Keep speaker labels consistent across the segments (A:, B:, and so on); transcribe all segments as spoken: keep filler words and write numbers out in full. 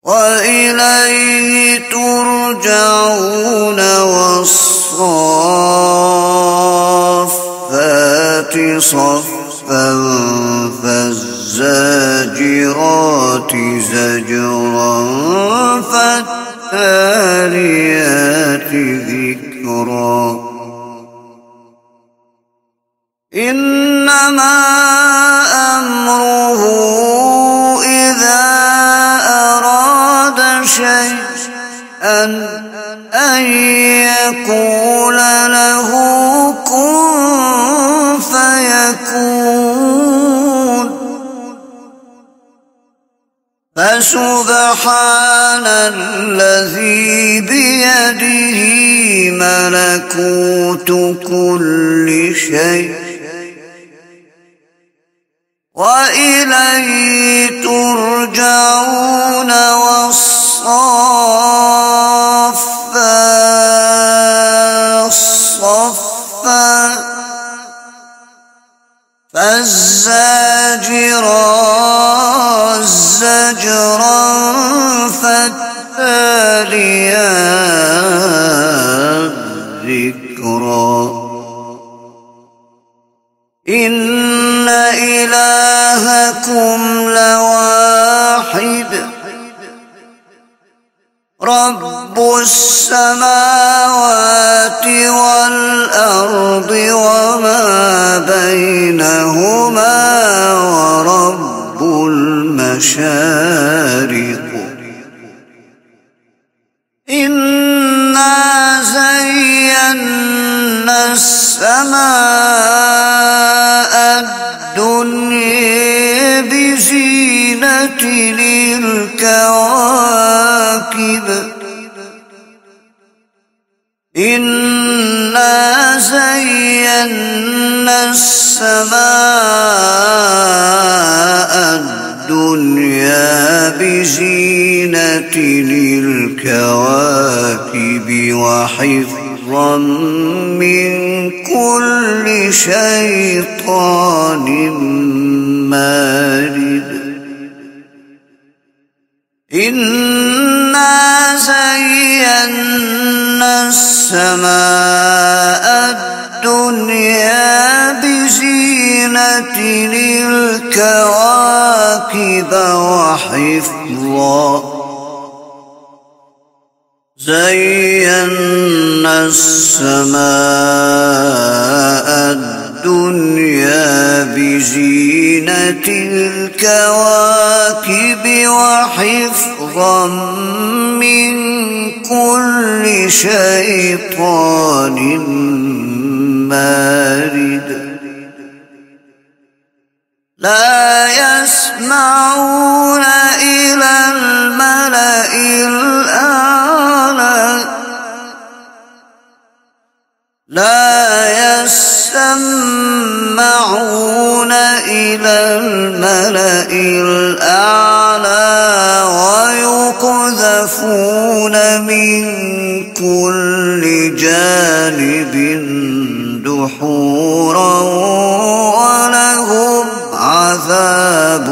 A: وإليه ترجعون والصافات صفا فالزاجرات زجرا فالتاليات ذكرا إنما أمره إذا أراد شيئا أن يقول له كن فيكون فسبحان الذي بيده ملكوت كل شيء وإليه ترجعون والصافات صفا فالزاجرات زجرا فالتاليات ذكرا إن إلهكم لواحد رب السماوات والأرض وما بينهما ورب المشارق إنا زينا السماء الدنيا بزينة للكواكب إنا زينا السماء الدنيا بزينة للكواكب وحفظا من كل شيطان مارد إنا زينا السماء الدنيا بزينة للكواكب وحفظا زينا السماء الدنيا بزينة الكواكب وحفظا من كل شيطان مارد لا يسمعون إلى الملأ الأعلى لا يسمعون إلى الملأ الأعلى ويقذفون من كل جانب دحورا ولهم عذاب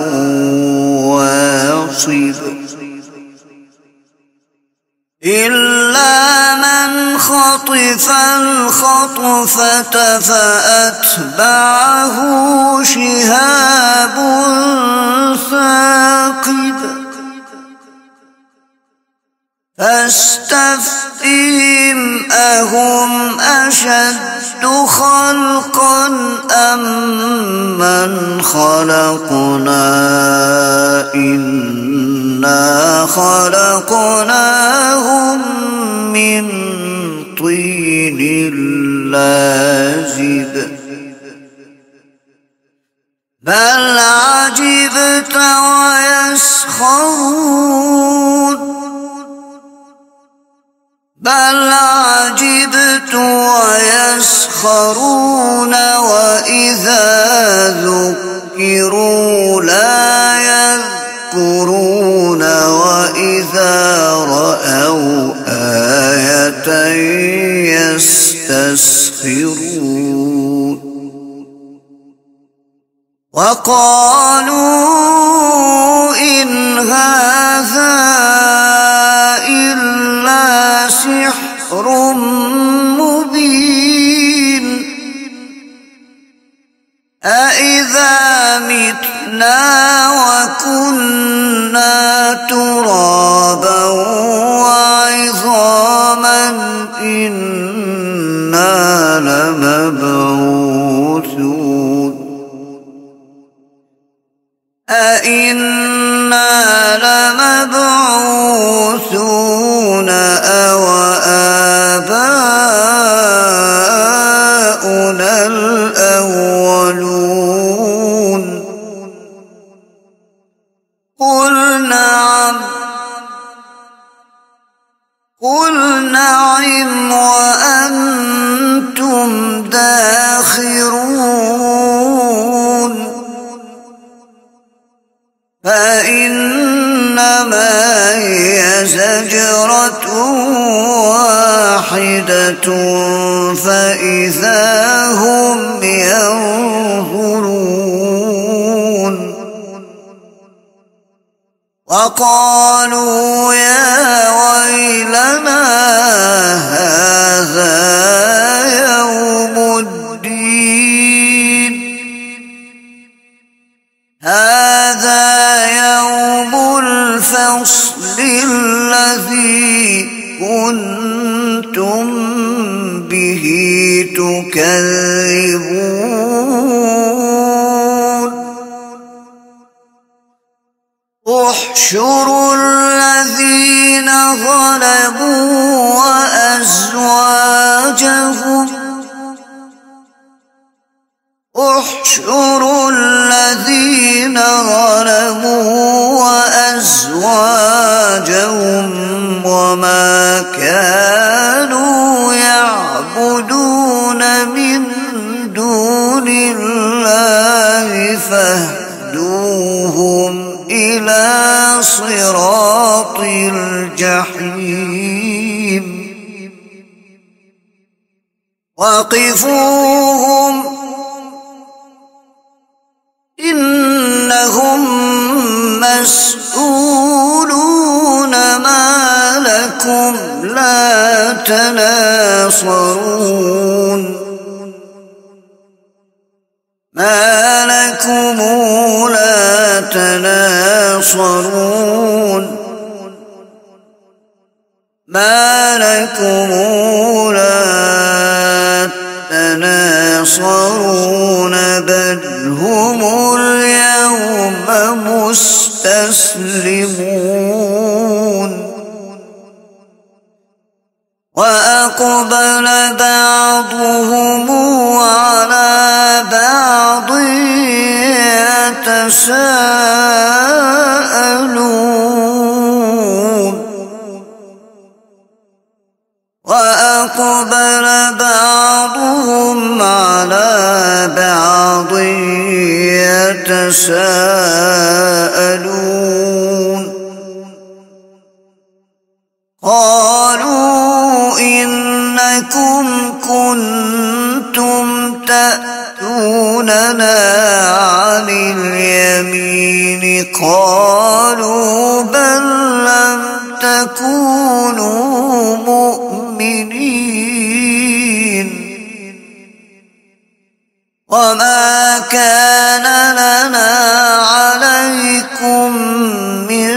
A: واصب إلا من خطف الخطفة فأتبعه شهاب ثاقب فاستفتهم أهم أشد خلقا أم من خلقنا إنا خلقناهم من طين لازب بل عجبت ويسخرون بل عجبت ويسخرون وإذا ذكروا لا يذكرون وإذا رأوا آية يستسخرون وقالوا إن هذا ترابا وعظاما إنا لمبعوثون أئنا لمبعوثون أو آباؤنا الأولون قل نعم قل نعم وأنتم داخرون فإنما هي زجرة واحدة فإذا هم ينظرون وقالوا يا ويلنا هذا يوم الدين هذا يوم الفصل الذي كنتم به تكذبون احشروا الذين ظلموا وأزواجهم احشروا الذين ظلموا وأزواجهم وما كانوا يعبدون من دون الله فاهدوهم إلى صراط الجحيم وقفوهم إنهم مسؤولون ما لكم لا تناصرون ما لكم لا تناصرون ما لكم لا تناصرون بل هم اليوم مستسلمون وأقبل بعضهم على بعض يتساءلون وأقبل بعضهم على بعض يتساءلون قالوا إنكم كنتم تأتوننا عن اليمين قالوا بل لم تكونوا مؤمنين وما كان لنا عليكم من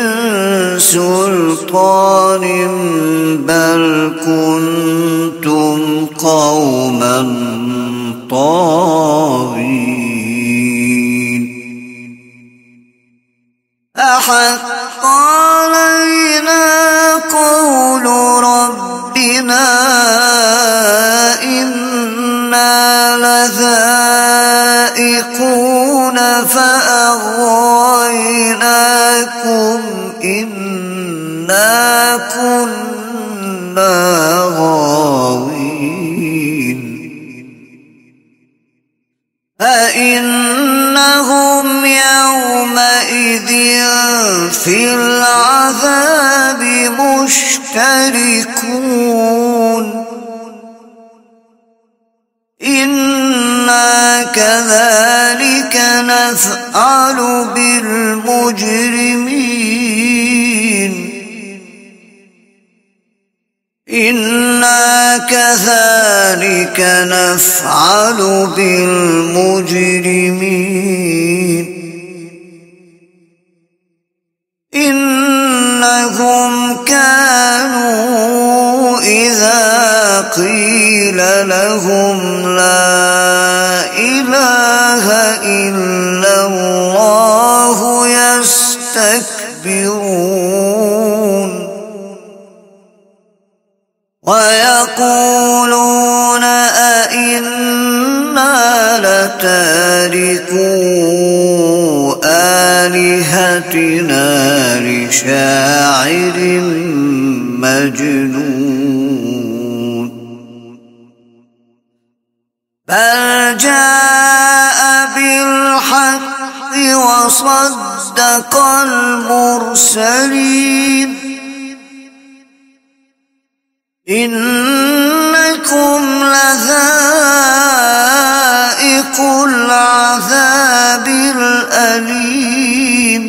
A: سلطان بل كنتم قوما طاغين أحق علينا قول ربنا إنا لذائقون فأغويناكم إنا كنا غاوين فإنهم يومئذ في العذاب مشتركون إنا كذلك نفعل بالمجرمين إنا كذلك نفعل بالمجرمين إن إنهم كانوا إذا قيل لهم لا إله إلا الله يستكبرون ويقولون أئنا لتاركو آلهتنا لشاعر مجنون بل جاء بالحق وصدق المرسلين إنكم لذائق العذاب الأليم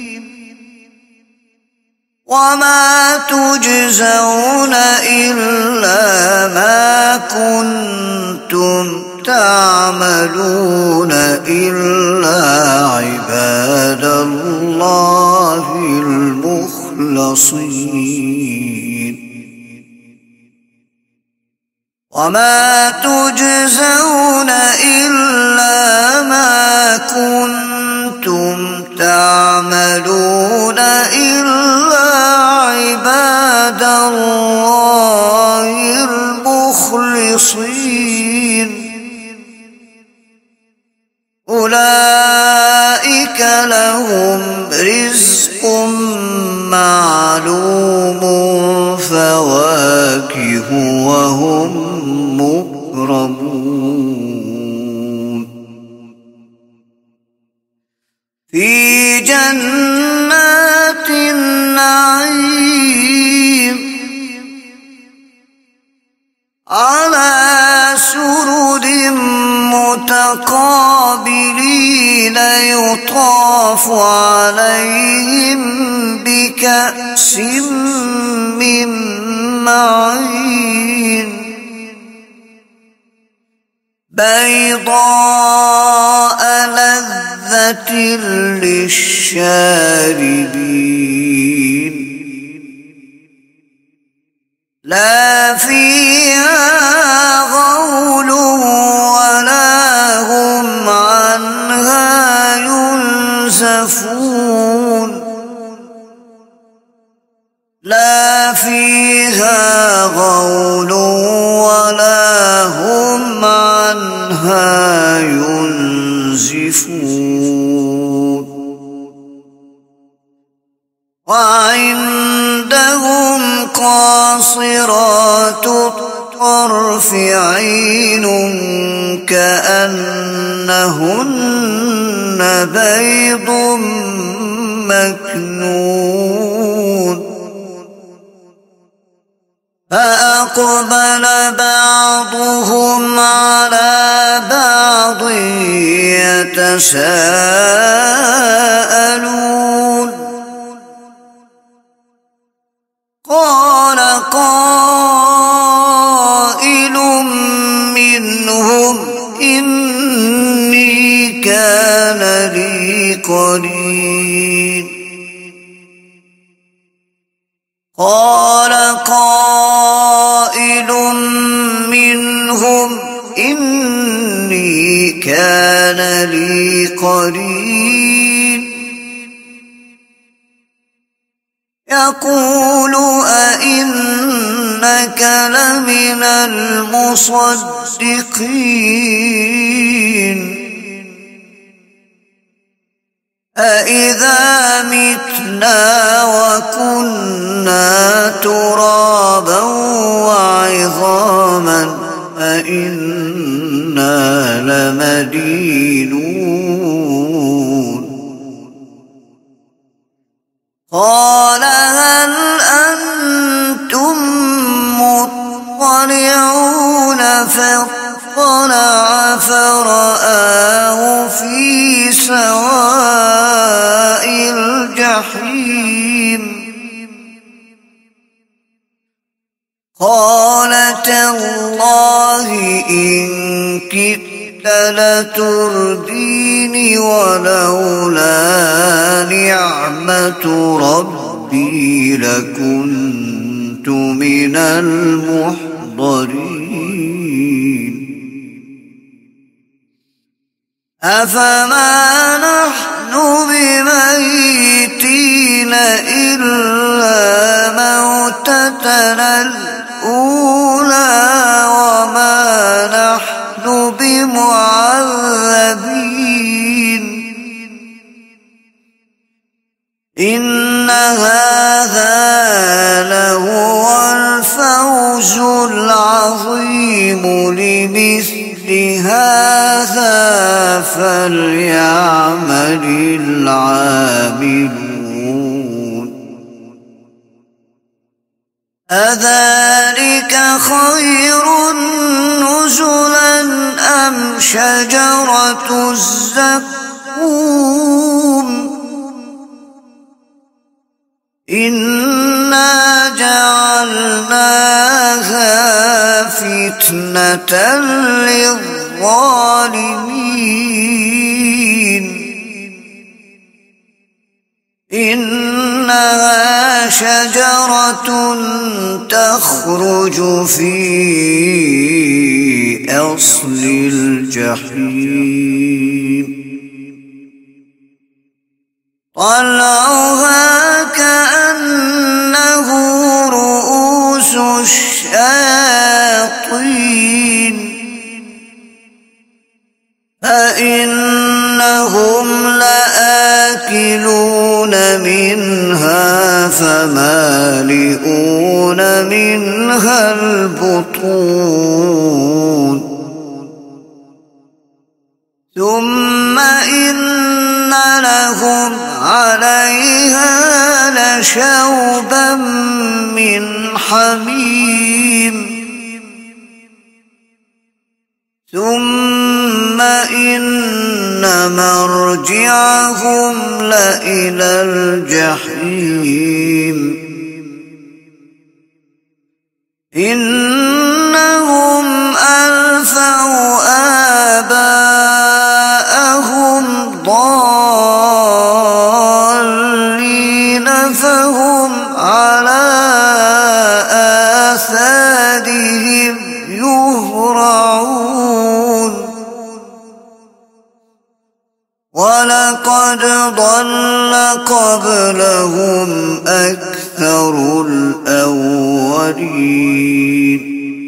A: وما تجزون إلا ما كنتم تعملون إلا عباد الله المخلصين وما تجزون إلا ما كنتم تعملون إلا عباد الله المخلصين أولئك لهم رزق معلوم فواكه وهم مكرمون في جنات النعيم على سرر متقابلين يطاف عليهم بكأس من معين بيضاء لذة للشاربين لا فيها غول ولا هم عنها ينزفون لا فيها غول ولا هم عنها ينزفون وعندهم قاصرات الطرف عين كأنهن بيض مكنون فأقبل بعضهم على بعض يتساءلون قال قائل منهم إني كان لي قرين قال قائل منهم إني كان لي قرين يقول أئنك لمن المصدقين أإذا متنا وكنا ترابا وعظاما أإنا لمدينون قال هل أنتم مطلعون فاطلع فرآه في سواء الجحيم قال تالله إن كدت لتردين ولولا نعمة ربي ربي لكنت من المحضرين أفما نحن بميتين إلا موتتنا الأولى وما نحن بمعذبين إن هذا لهو الفوز العظيم لمثل هذا فليعمل العاملون أذلك خير نزلا أم شجرة الزقوم إنا جعلناها فتنة للظالمين إنها شجرة تخرج في أصل الجحيم طلعها كأنه رؤوس الشياطين فإنهم لآكلون منها فمالئون منها البطون ثم إن لهم عليها لشوبا من حميم ثم إن مرجعهم لإلى الجحيم إنهم ألفوا آباءهم ضالين فهم على آثارهم يهرعون ولقد ضل قبلهم أكثر الأولين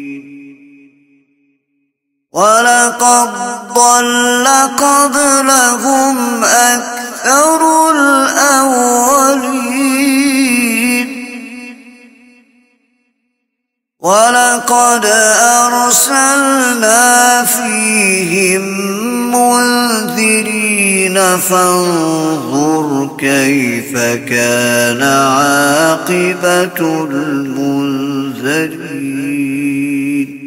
A: ولقد ضل قبلهم أكثر الأولين ولقد أرسلنا فيهم منذرين فانظر كيف كان عاقبة المنذرين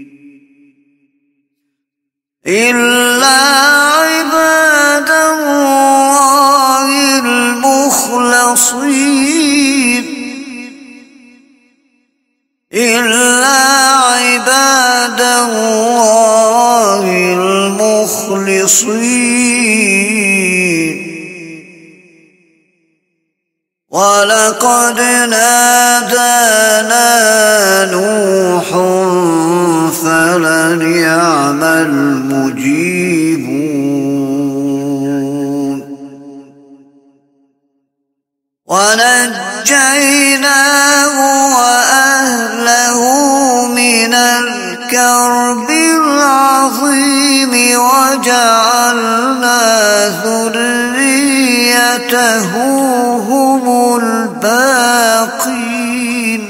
A: إلا عباد الله المخلصين إلا عباد الله المخلصين ولقد نادانا نوح فلنعم المجيبون ونجيناه وأهله من الكرب العظيم وجعلنا ذريته هم الباقين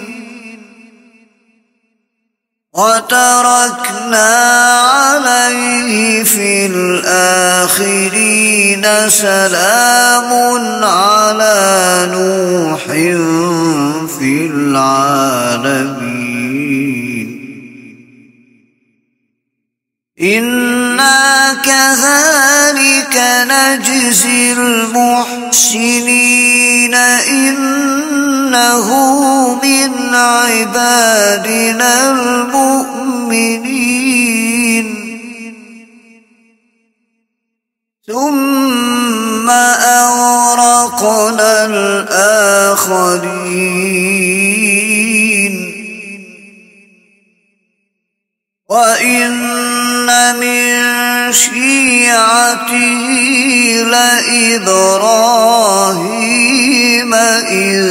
A: وتركنا عليه في الآخرين سلام على نوح في العالمين إنا كذلك نجزي المحسنين إنه من عبادنا المؤمنين ثم أغرقنا أغرقنا الآخرين وإن من شيعته لإبراهيم إذ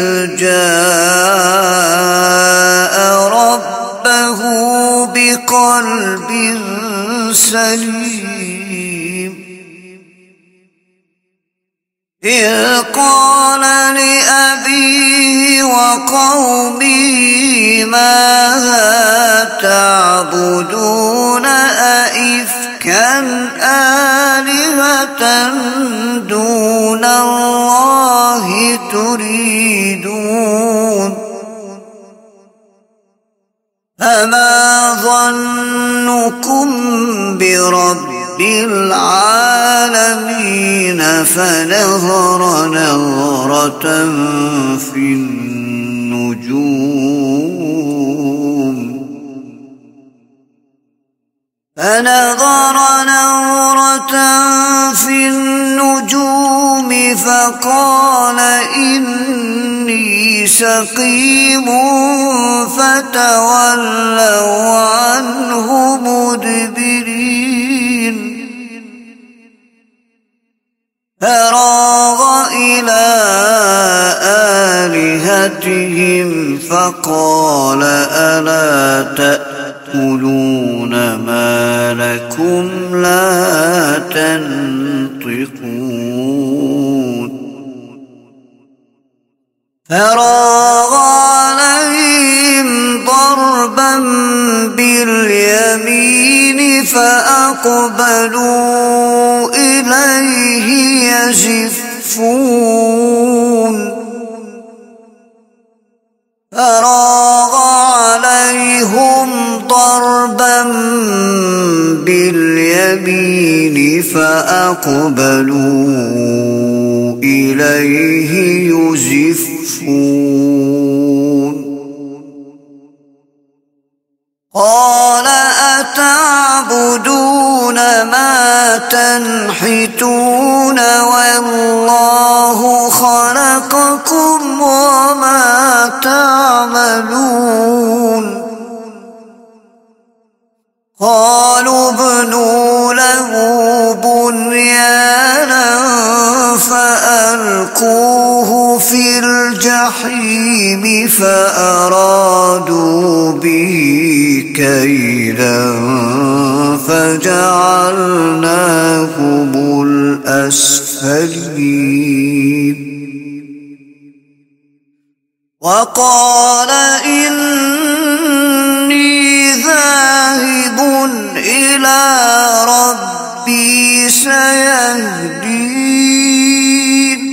A: جاء ربه بقلب سليم إذ قال لأبيه وقومه ماذا تعبدون أئفكا آلهة دون الله تريدون فما ظنكم برب العالمين فنظر نظرة في النجوم فنظر نظرة في النجوم فقال إني سقيم فتولوا عنه مدبرين فراغ إلى آلهتهم فقال ألا تأكلون ما لكم لا تنطقون فراغ عليهم ضربا باليمين فأقبلوا إليه يزفون فراغ عليهم ضربا باليمين فأقبلوا إليه يزفون قال أتعبدون ما تنحتون والله خلقكم وما تعملون قالوا ابنوا له بنيانا فألقوه في الجحيم فأرادوا به كيدا فجعلناهم الأسفلين وقال إني ذاهب إلى ربي سيهدين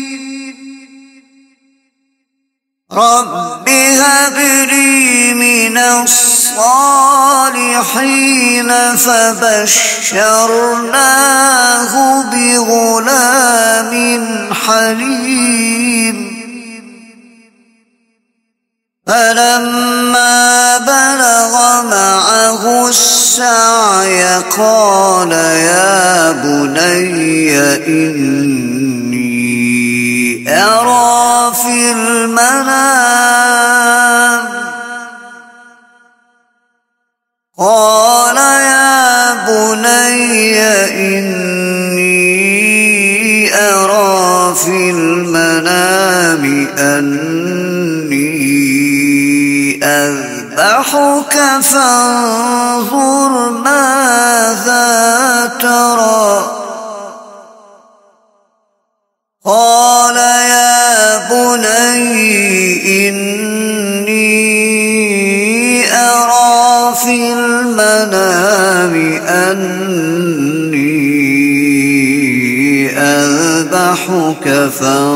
A: رب هب لي من الصالحين فبشرناه بغلام حليم فلما بلغ معه السعي قال يا بني إني أرى في المنام قال يا بني إني أرى في المنام أني أذبحك فانظر ماذا ترى قال يا بني إني أرى في المنام أني أذبحك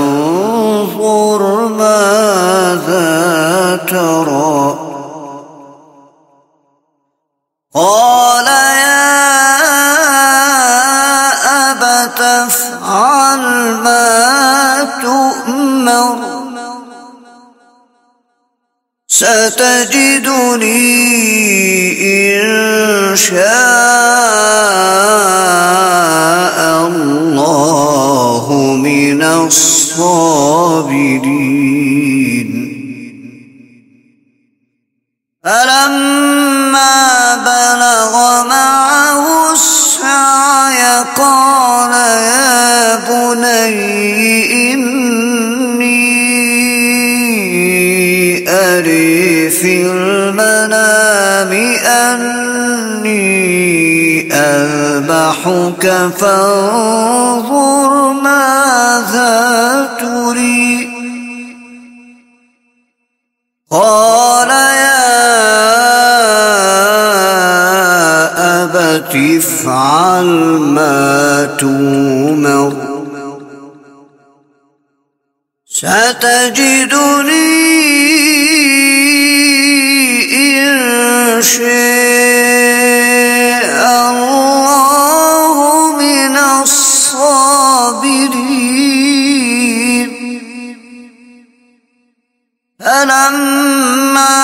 A: فانظر ماذا ترى قال يا أبت افعل ما تؤمر ستجدني إن شاء الله من الصالحين الصابرين فلما بلغ معه السعي قال يا بني إني أري في المنام أني أذبحك فانظر ماذا تري قال يا أبت افعل ما تؤمر ستجدني إن شاء الله من الصابرين فلما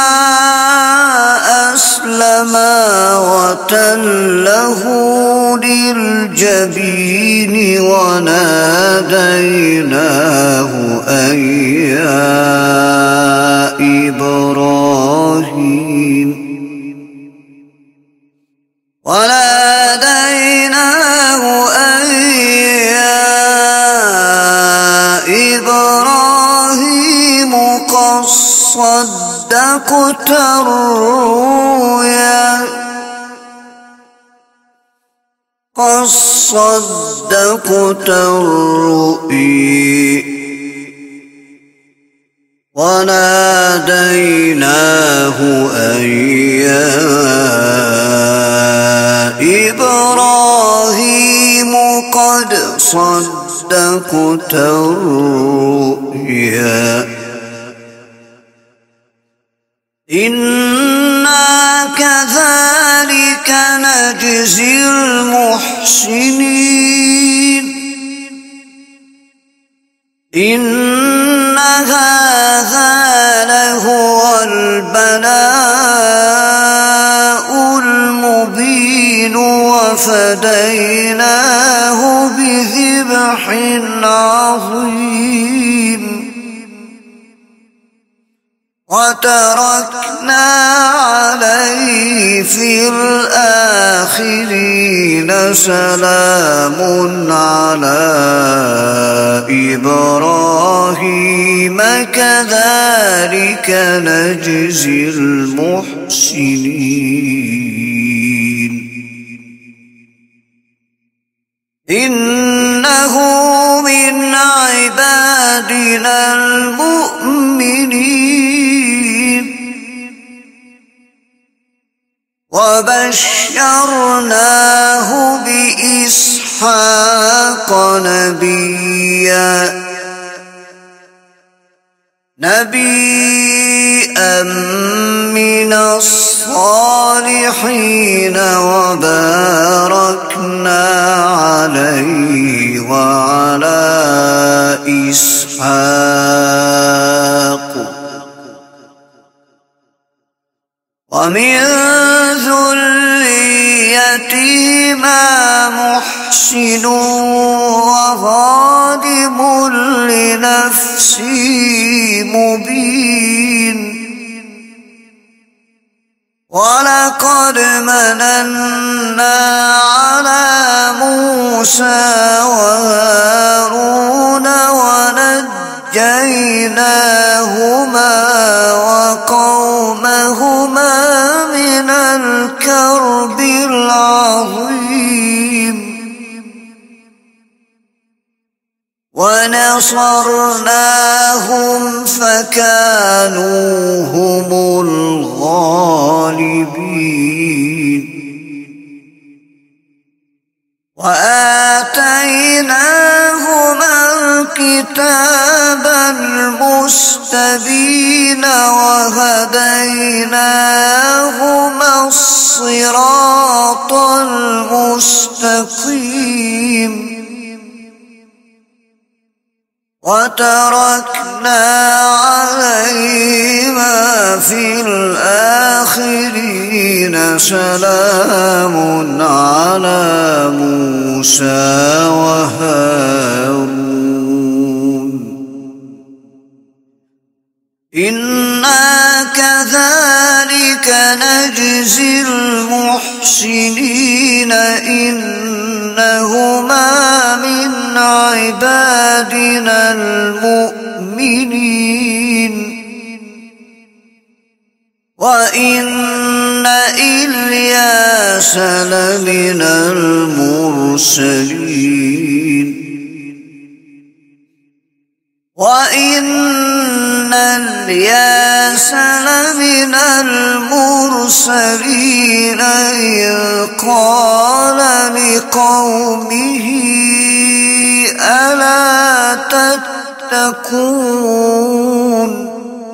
A: أسلما وتله للجبين وناديناه أن يا إبراهيم وناديناه أن يا إبراهيم قد صدقت الرؤيا قد صدقت الرؤيا وناديناه أن يا إبراهيم قد صدقت الرؤيا إنا كذلك نجزي المحسنين إن هذا لهو البلاء المبين وفديناه بذبح عظيم وتركنا عليه في الآخرين سلام على إبراهيم كذلك نجزي المحسنين إنه من عبادنا المؤمنين وبشرناه بإسحاق نبيا نبيا من الصالحين وباركنا عليه وعلى إسحاق ومن ذريتهما محسن وظالم لنفسه مبين ولقد مننا على موسى وهارون ونجيناهما وقومهما من الكرب العظيم ونصرناهم فكانوا هم الغالبين وآتيناهما الكتاب المستبين وهديناهما الصراط المستقيم وتركنا عليهما في الآخرين سلام على موسى وهارون إنا كذلك نجزي المحسنين إنهما من عبادنا المؤمنين وإن إلياس لمن المرسلين وإن إلياس لمن المرسلين إذ قال لقومه ألا تتقون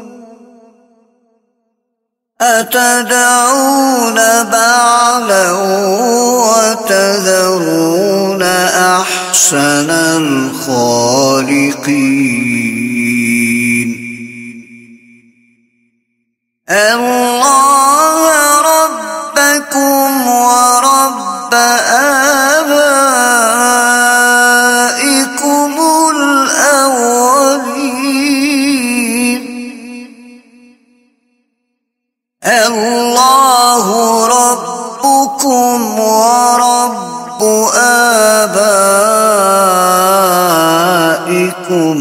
A: أتدعون بعلا وتذرون أحسن الخالقين الله ربكم ورب آبائكم الأولين الله ربكم ورب آبائكم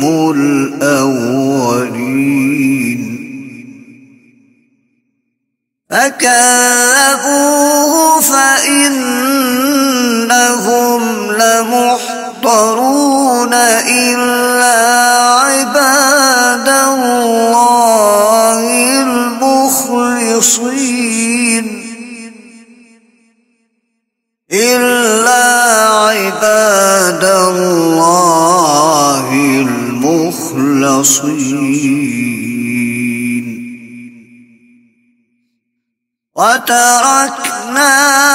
A: الأولين فكذبوه فإنهم لمحضرون إلا عباد الله المخلصين إلا عباد الله المخلصين وتركنا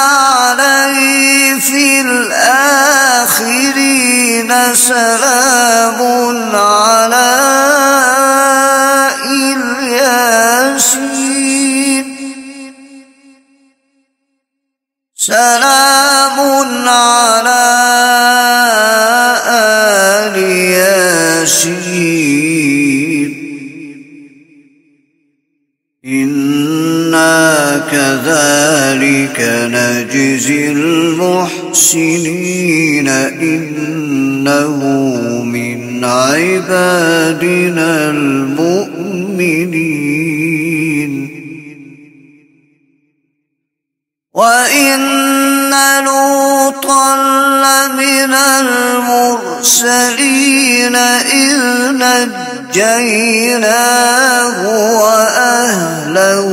A: عليه في الآخرين سلام على الياسين سلام على آل ياسين إنا كذلك نجزي المحسنين إنه من عبادنا المؤمنين وإن لوطا لمن المرسلين إذ نجيناه وأهله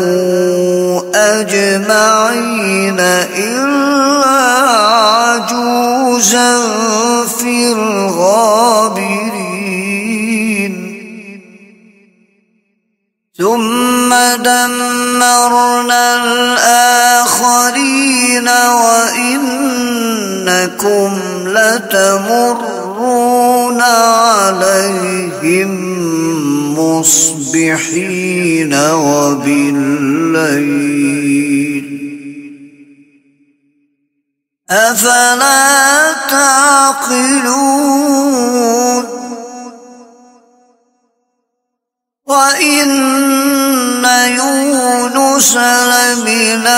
A: أجمعين إلا عجوزا في الغابرين ثم دمرنا الآخرين وإنكم لتمرون عليهم مصبحين وبالليل أفلا تعقلون وإن يونس لمن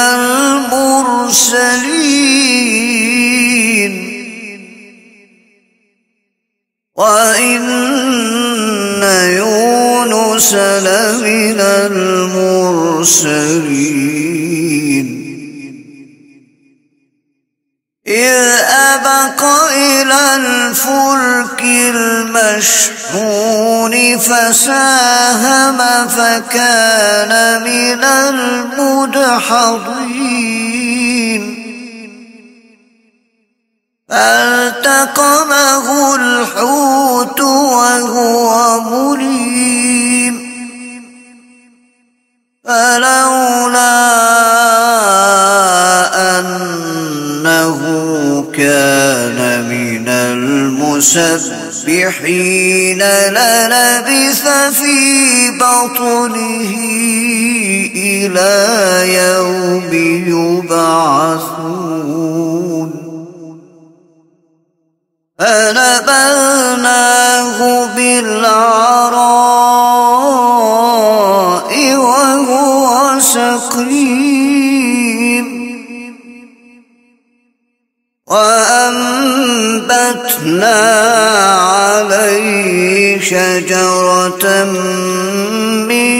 A: المرسلين وإن يونس لمن المرسلين إذ أبق إلى الفلك المشحون فساهم فكان من المدحضين فالتقمه الحوت وهو مليم فلولا أنه كان من المسبحين للبث في بطنه إلى يوم يبعثون فنبذناه بالعراء وسقيم وأنبتنا عليه شجرة من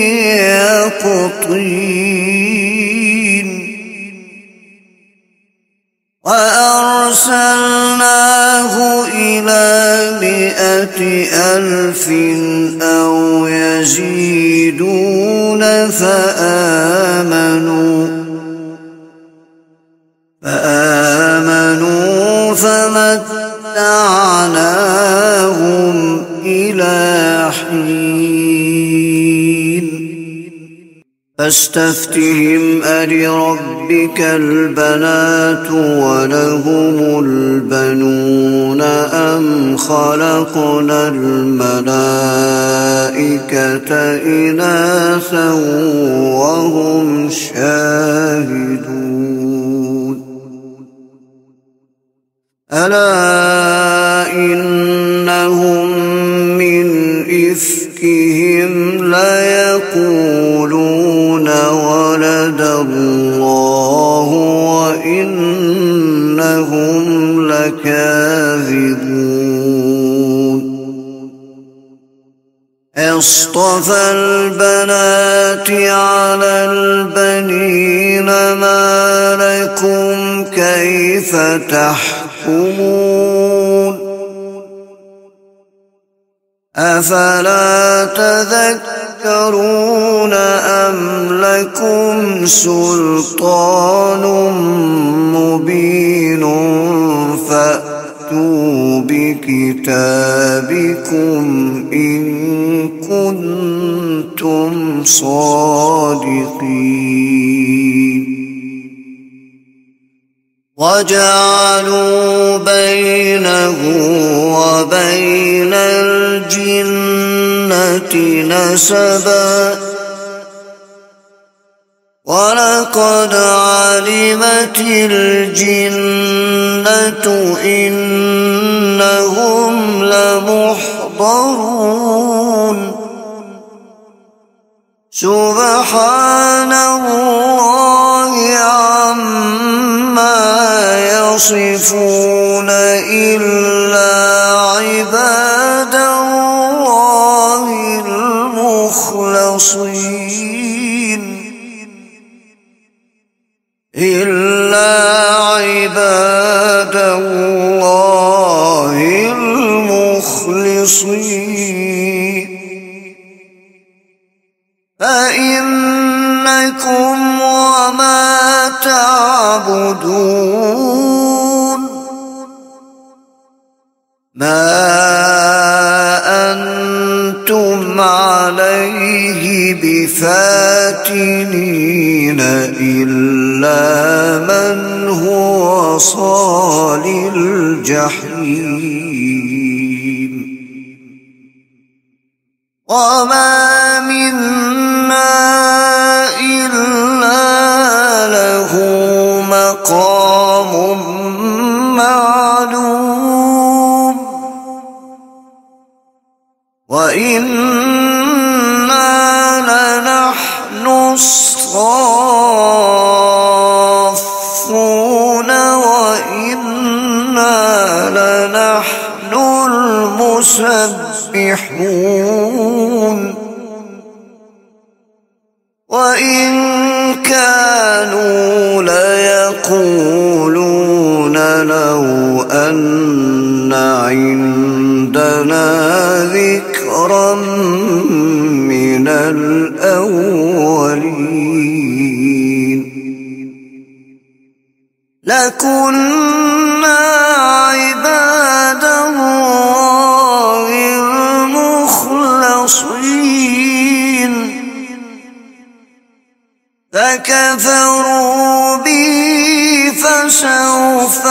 A: يقطين وأرسلناه إلى مائة ألف أو يزيدون فآمنوا فآمنوا فمتعناهم إلى حين فاستفتهم ألربك البنات ولهم البنون أم خلقنا الملائكة إناثا وهم شاهدون ألا إنهم من إفكهم ليقولون ولد الله وإنهم لكاذبون اصطفى البنات على البنين ما لكم كيف تحكمون أفلا تذكرون أم لكم سلطان مبين فأتوا بكتابكم إن كنتم صادقين وجعلوا بينه وبين الجنة نسبا ولقد علمت الجنة إنهم لمحضرون سبحان الله عما يصفون إلا عباد الله المخلصين إلا عباد الله المخلصين فإنكم وما تعبدون ما أنتم عليه بفاتنين إلا من هو صال الجحيم وما منا إلا له مقام معلوم وإنا لنحن الصافون وإنا لنحن المسبحون وإن كانوا ليقولون لو أن عندنا ذكرا من الأولين لكنا عباد الله المخلصين فكفروا بي فسوف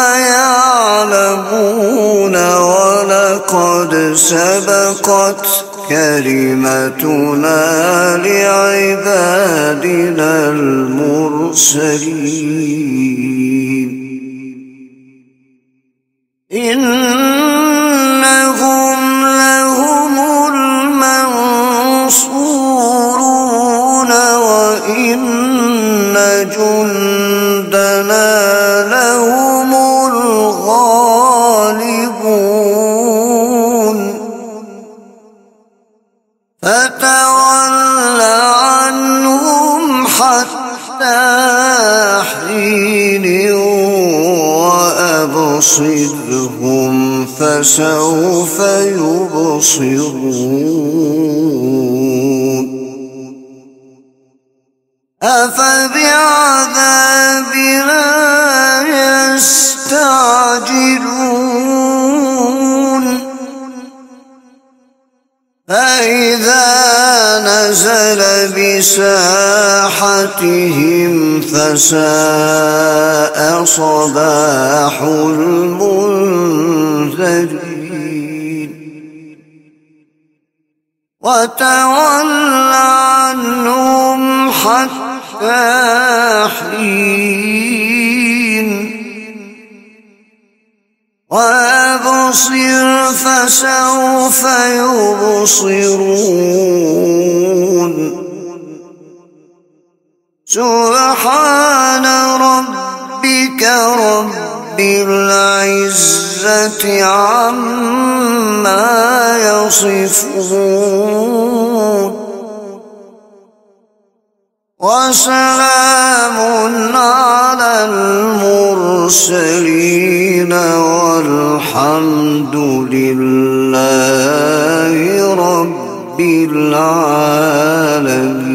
A: يعلمون ولقد سبقت كلمتنا لعبادنا المرسلين إنهم لهم المنصورون وإن جندنا لهم الغالبون فتول عنهم حتى حين وأبصرهم فسوف يبصرون أفبعذابنا يستعجلون فإذا نزل بساحتهم فساء صباح المنذرين وتول عنهم حتى حين وأبصر فسوف يبصرون سبحان ربك رب العزة عما يصفون وسلام على المرسلين والحمد لله رب العالمين.